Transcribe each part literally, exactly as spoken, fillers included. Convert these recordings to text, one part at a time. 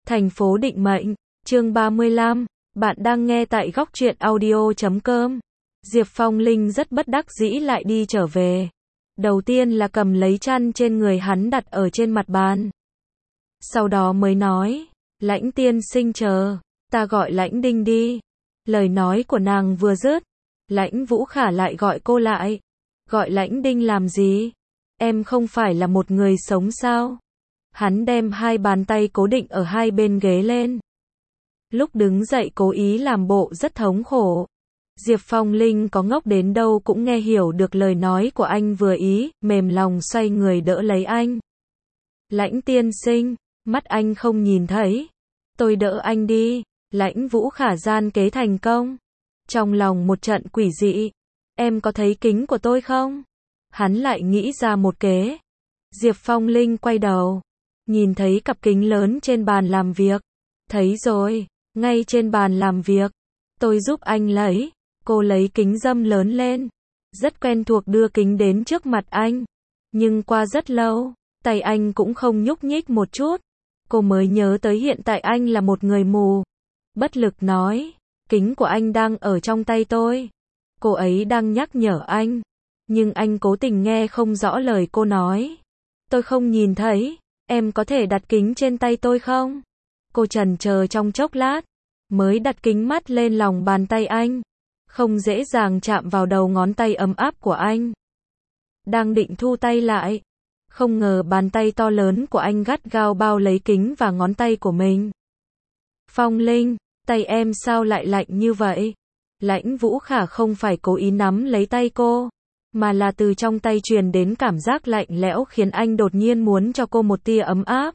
Thành phố định mệnh, chương ba mươi lăm, bạn đang nghe tại góc truyện audio chấm com. Diệp Phong Linh rất bất đắc dĩ lại đi trở về. Đầu tiên là cầm lấy chăn trên người hắn đặt ở trên mặt bàn. Sau đó mới nói, Lãnh tiên sinh chờ, ta gọi Lãnh Đinh đi. Lời nói của nàng vừa dứt, Lãnh Vũ Khả lại gọi cô lại. Gọi Lãnh Đinh làm gì? Em không phải là một người sống sao? Hắn đem hai bàn tay cố định ở hai bên ghế lên. Lúc đứng dậy cố ý làm bộ rất thống khổ. Diệp Phong Linh có ngốc đến đâu cũng nghe hiểu được lời nói của anh vừa ý, mềm lòng xoay người đỡ lấy anh. Lãnh tiên sinh, mắt anh không nhìn thấy. Tôi đỡ anh đi. Lãnh Vũ Khả gian kế thành công. Trong lòng một trận quỷ dị. Em có thấy kính của tôi không? Hắn lại nghĩ ra một kế. Diệp Phong Linh quay đầu. Nhìn thấy cặp kính lớn trên bàn làm việc. Thấy rồi, ngay trên bàn làm việc. Tôi giúp anh lấy. Cô lấy kính râm lớn lên. Rất quen thuộc đưa kính đến trước mặt anh. Nhưng qua rất lâu, tay anh cũng không nhúc nhích một chút. Cô mới nhớ tới hiện tại anh là một người mù. Bất lực nói, kính của anh đang ở trong tay tôi. Cô ấy đang nhắc nhở anh. Nhưng anh cố tình nghe không rõ lời cô nói. Tôi không nhìn thấy. Em có thể đặt kính trên tay tôi không? Cô chần chờ trong chốc lát, mới đặt kính mắt lên lòng bàn tay anh. Không dễ dàng chạm vào đầu ngón tay ấm áp của anh. Đang định thu tay lại. Không ngờ bàn tay to lớn của anh gắt gao bao lấy kính và ngón tay của mình. Phong Linh, tay em sao lại lạnh như vậy? Lãnh Vũ Khả không phải cố ý nắm lấy tay cô, mà là từ trong tay truyền đến cảm giác lạnh lẽo khiến anh đột nhiên muốn cho cô một tia ấm áp.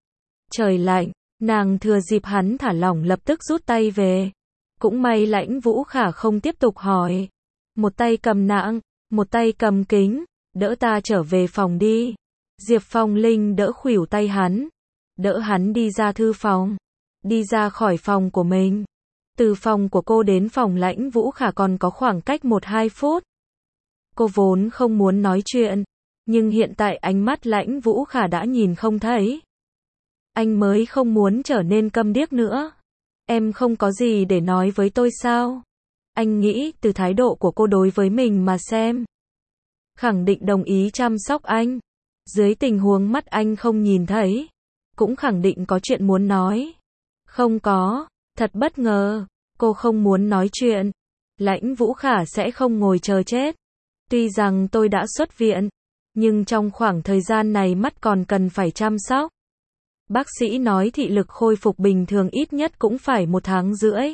Trời lạnh, nàng thừa dịp hắn thả lỏng lập tức rút tay về. Cũng may Lãnh Vũ Khả không tiếp tục hỏi. Một tay cầm nạng, một tay cầm kính, đỡ ta trở về phòng đi. Diệp Phong Linh đỡ khuỷu tay hắn, đỡ hắn đi ra thư phòng, đi ra khỏi phòng của mình. Từ phòng của cô đến phòng Lãnh Vũ Khả còn có khoảng cách một hai phút. Cô vốn không muốn nói chuyện, nhưng hiện tại ánh mắt Lãnh Vũ Khả đã nhìn không thấy. Anh mới không muốn trở nên câm điếc nữa. Em không có gì để nói với tôi sao? Anh nghĩ từ thái độ của cô đối với mình mà xem. Khẳng định đồng ý chăm sóc anh. Dưới tình huống mắt anh không nhìn thấy, cũng khẳng định có chuyện muốn nói. Không có, thật bất ngờ, cô không muốn nói chuyện. Lãnh Vũ Khả sẽ không ngồi chờ chết. Tuy rằng tôi đã xuất viện, nhưng trong khoảng thời gian này mắt còn cần phải chăm sóc. Bác sĩ nói thị lực khôi phục bình thường ít nhất cũng phải một tháng rưỡi.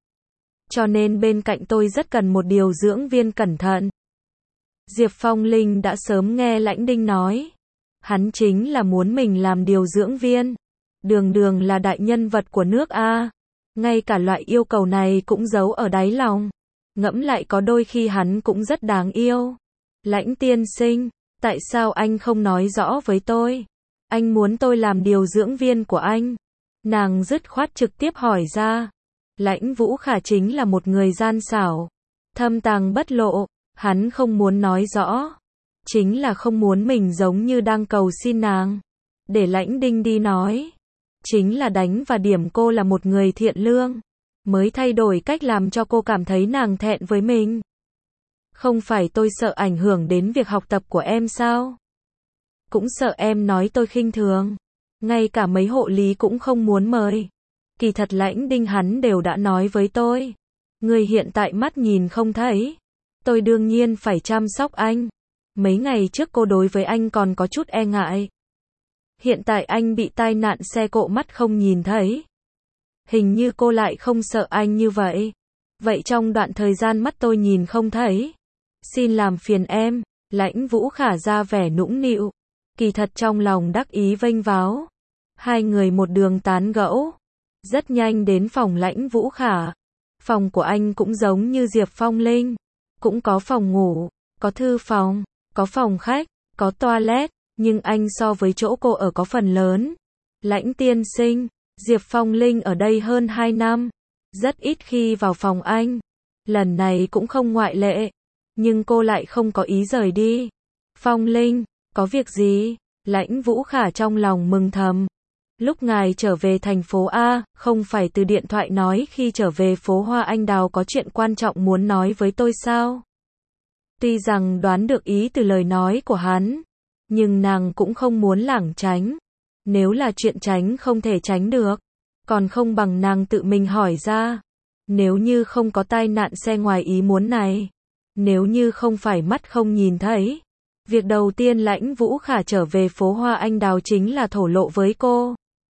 Cho nên bên cạnh tôi rất cần một điều dưỡng viên cẩn thận. Diệp Phong Linh đã sớm nghe Lãnh Đinh nói. Hắn chính là muốn mình làm điều dưỡng viên. Đường đường là đại nhân vật của nước A. Ngay cả loại yêu cầu này cũng giấu ở đáy lòng. Ngẫm lại có đôi khi hắn cũng rất đáng yêu. Lãnh tiên sinh, tại sao anh không nói rõ với tôi? Anh muốn tôi làm điều dưỡng viên của anh. Nàng dứt khoát trực tiếp hỏi ra. Lãnh Vũ Khả chính là một người gian xảo, thâm tàng bất lộ. Hắn không muốn nói rõ. Chính là không muốn mình giống như đang cầu xin nàng. Để Lãnh Đinh đi nói. Chính là đánh và điểm cô là một người thiện lương. Mới thay đổi cách làm cho cô cảm thấy nàng thẹn với mình. Không phải tôi sợ ảnh hưởng đến việc học tập của em sao? Cũng sợ em nói tôi khinh thường. Ngay cả mấy hộ lý cũng không muốn mời. Kỳ thật Lãnh Đinh hắn đều đã nói với tôi. Người hiện tại mắt nhìn không thấy. Tôi đương nhiên phải chăm sóc anh. Mấy ngày trước cô đối với anh còn có chút e ngại. Hiện tại anh bị tai nạn xe cộ mắt không nhìn thấy. Hình như cô lại không sợ anh như vậy. Vậy trong đoạn thời gian mắt tôi nhìn không thấy, xin làm phiền em. Lãnh Vũ Khả ra vẻ nũng nịu. Kỳ thật trong lòng đắc ý vênh váo. Hai người một đường tán gẫu. Rất nhanh đến phòng Lãnh Vũ Khả. Phòng của anh cũng giống như Diệp Phong Linh. Cũng có phòng ngủ, có thư phòng, có phòng khách, có toilet. Nhưng anh so với chỗ cô ở có phần lớn. Lãnh tiên sinh, Diệp Phong Linh ở đây hơn hai năm. Rất ít khi vào phòng anh. Lần này cũng không ngoại lệ. Nhưng cô lại không có ý rời đi. Phong Linh, có việc gì? Lãnh Vũ Khả trong lòng mừng thầm. Lúc ngài trở về thành phố A, không phải từ điện thoại nói khi trở về phố Hoa Anh Đào có chuyện quan trọng muốn nói với tôi sao? Tuy rằng đoán được ý từ lời nói của hắn, nhưng nàng cũng không muốn lảng tránh. Nếu là chuyện tránh không thể tránh được, còn không bằng nàng tự mình hỏi ra. Nếu như không có tai nạn xe ngoài ý muốn này, nếu như không phải mắt không nhìn thấy, việc đầu tiên Lãnh Vũ Khả trở về phố Hoa Anh Đào chính là thổ lộ với cô.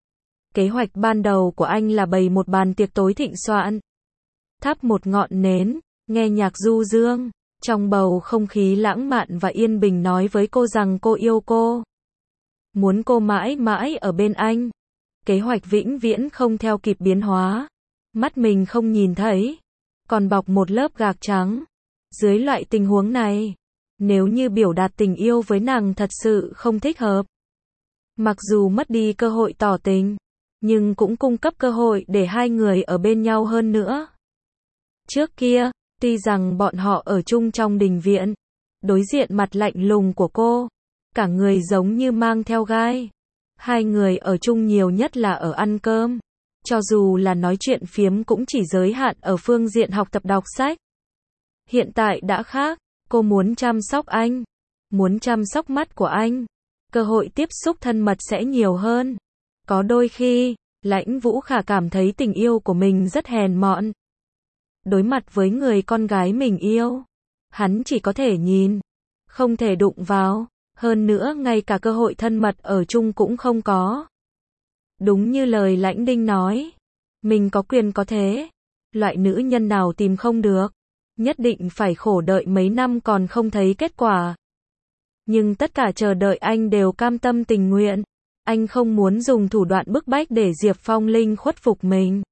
Kế hoạch ban đầu của anh là bày một bàn tiệc tối thịnh soạn, thắp một ngọn nến, nghe nhạc du dương, trong bầu không khí lãng mạn và yên bình nói với cô rằng cô yêu cô, muốn cô mãi mãi ở bên anh. Kế hoạch vĩnh viễn không theo kịp biến hóa, mắt mình không nhìn thấy, còn bọc một lớp gạc trắng. Dưới loại tình huống này, nếu như biểu đạt tình yêu với nàng thật sự không thích hợp, mặc dù mất đi cơ hội tỏ tình, nhưng cũng cung cấp cơ hội để hai người ở bên nhau hơn nữa. Trước kia, tuy rằng bọn họ ở chung trong đình viện, đối diện mặt lạnh lùng của cô, cả người giống như mang theo gai. Hai người ở chung nhiều nhất là ở ăn cơm, cho dù là nói chuyện phiếm cũng chỉ giới hạn ở phương diện học tập đọc sách. Hiện tại đã khác, cô muốn chăm sóc anh, muốn chăm sóc mắt của anh, cơ hội tiếp xúc thân mật sẽ nhiều hơn. Có đôi khi, Lãnh Vũ Khả cảm thấy tình yêu của mình rất hèn mọn. Đối mặt với người con gái mình yêu, hắn chỉ có thể nhìn, không thể đụng vào, hơn nữa ngay cả cơ hội thân mật ở chung cũng không có. Đúng như lời Lãnh Đinh nói, mình có quyền có thế, loại nữ nhân nào tìm không được, nhất định phải khổ đợi mấy năm còn không thấy kết quả. Nhưng tất cả chờ đợi anh đều cam tâm tình nguyện, anh không muốn dùng thủ đoạn bức bách để Diệp Phong Linh khuất phục mình.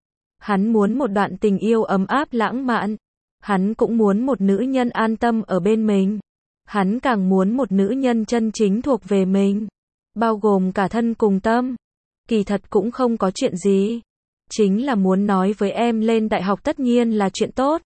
Hắn muốn một đoạn tình yêu ấm áp lãng mạn, hắn cũng muốn một nữ nhân an tâm ở bên mình. Hắn càng muốn một nữ nhân chân chính thuộc về mình, bao gồm cả thân cùng tâm. Kỳ thật cũng không có chuyện gì, chính là muốn nói với em lên đại học tất nhiên là chuyện tốt.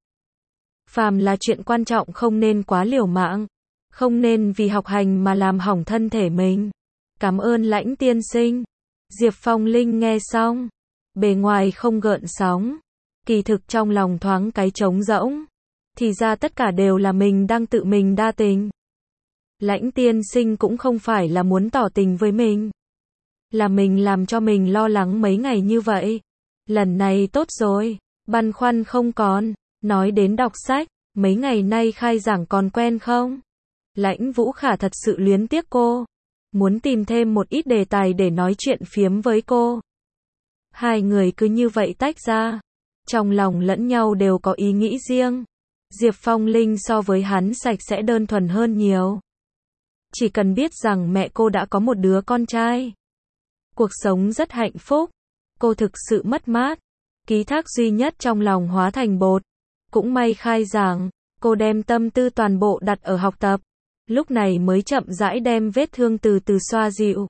Phàm là chuyện quan trọng không nên quá liều mạng, không nên vì học hành mà làm hỏng thân thể mình. Cảm ơn Lãnh tiên sinh. Diệp Phong Linh nghe xong, bề ngoài không gợn sóng, kỳ thực trong lòng thoáng cái trống rỗng. Thì ra tất cả đều là mình đang tự mình đa tình. Lãnh tiên sinh cũng không phải là muốn tỏ tình với mình, là mình làm cho mình lo lắng mấy ngày như vậy. Lần này tốt rồi, băn khoăn không còn. Nói đến đọc sách, mấy ngày nay khai giảng còn quen không? Lãnh Vũ Khả thật sự luyến tiếc cô, muốn tìm thêm một ít đề tài để nói chuyện phiếm với cô. Hai người cứ như vậy tách ra, trong lòng lẫn nhau đều có ý nghĩ riêng. Diệp Phong Linh so với hắn sạch sẽ đơn thuần hơn nhiều. Chỉ cần biết rằng mẹ cô đã có một đứa con trai, cuộc sống rất hạnh phúc. Cô thực sự mất mát, ký thác duy nhất trong lòng hóa thành bột. Cũng may khai giảng, cô đem tâm tư toàn bộ đặt ở học tập, lúc này mới chậm rãi đem vết thương từ từ xoa dịu.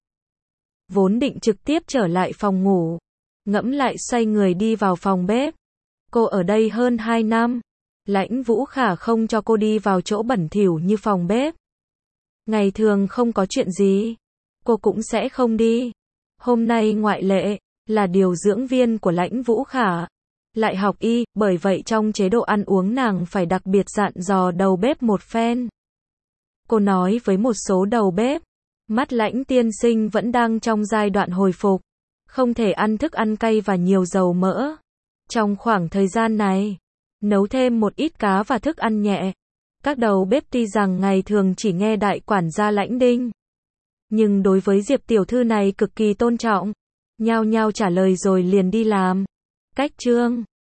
Vốn định trực tiếp trở lại phòng ngủ, ngẫm lại xoay người đi vào phòng bếp. Cô ở đây hơn hai năm, Lãnh Vũ Khả không cho cô đi vào chỗ bẩn thỉu như phòng bếp. Ngày thường không có chuyện gì, cô cũng sẽ không đi. Hôm nay ngoại lệ, là điều dưỡng viên của Lãnh Vũ Khả. Lại học y, bởi vậy trong chế độ ăn uống nàng phải đặc biệt dặn dò đầu bếp một phen. Cô nói với một số đầu bếp, mắt Lãnh tiên sinh vẫn đang trong giai đoạn hồi phục, không thể ăn thức ăn cay và nhiều dầu mỡ. Trong khoảng thời gian này, nấu thêm một ít cá và thức ăn nhẹ. Các đầu bếp tuy rằng ngày thường chỉ nghe đại quản gia Lãnh Đinh, nhưng đối với Diệp tiểu thư này cực kỳ tôn trọng, nhao nhao trả lời rồi liền đi làm. Cách chương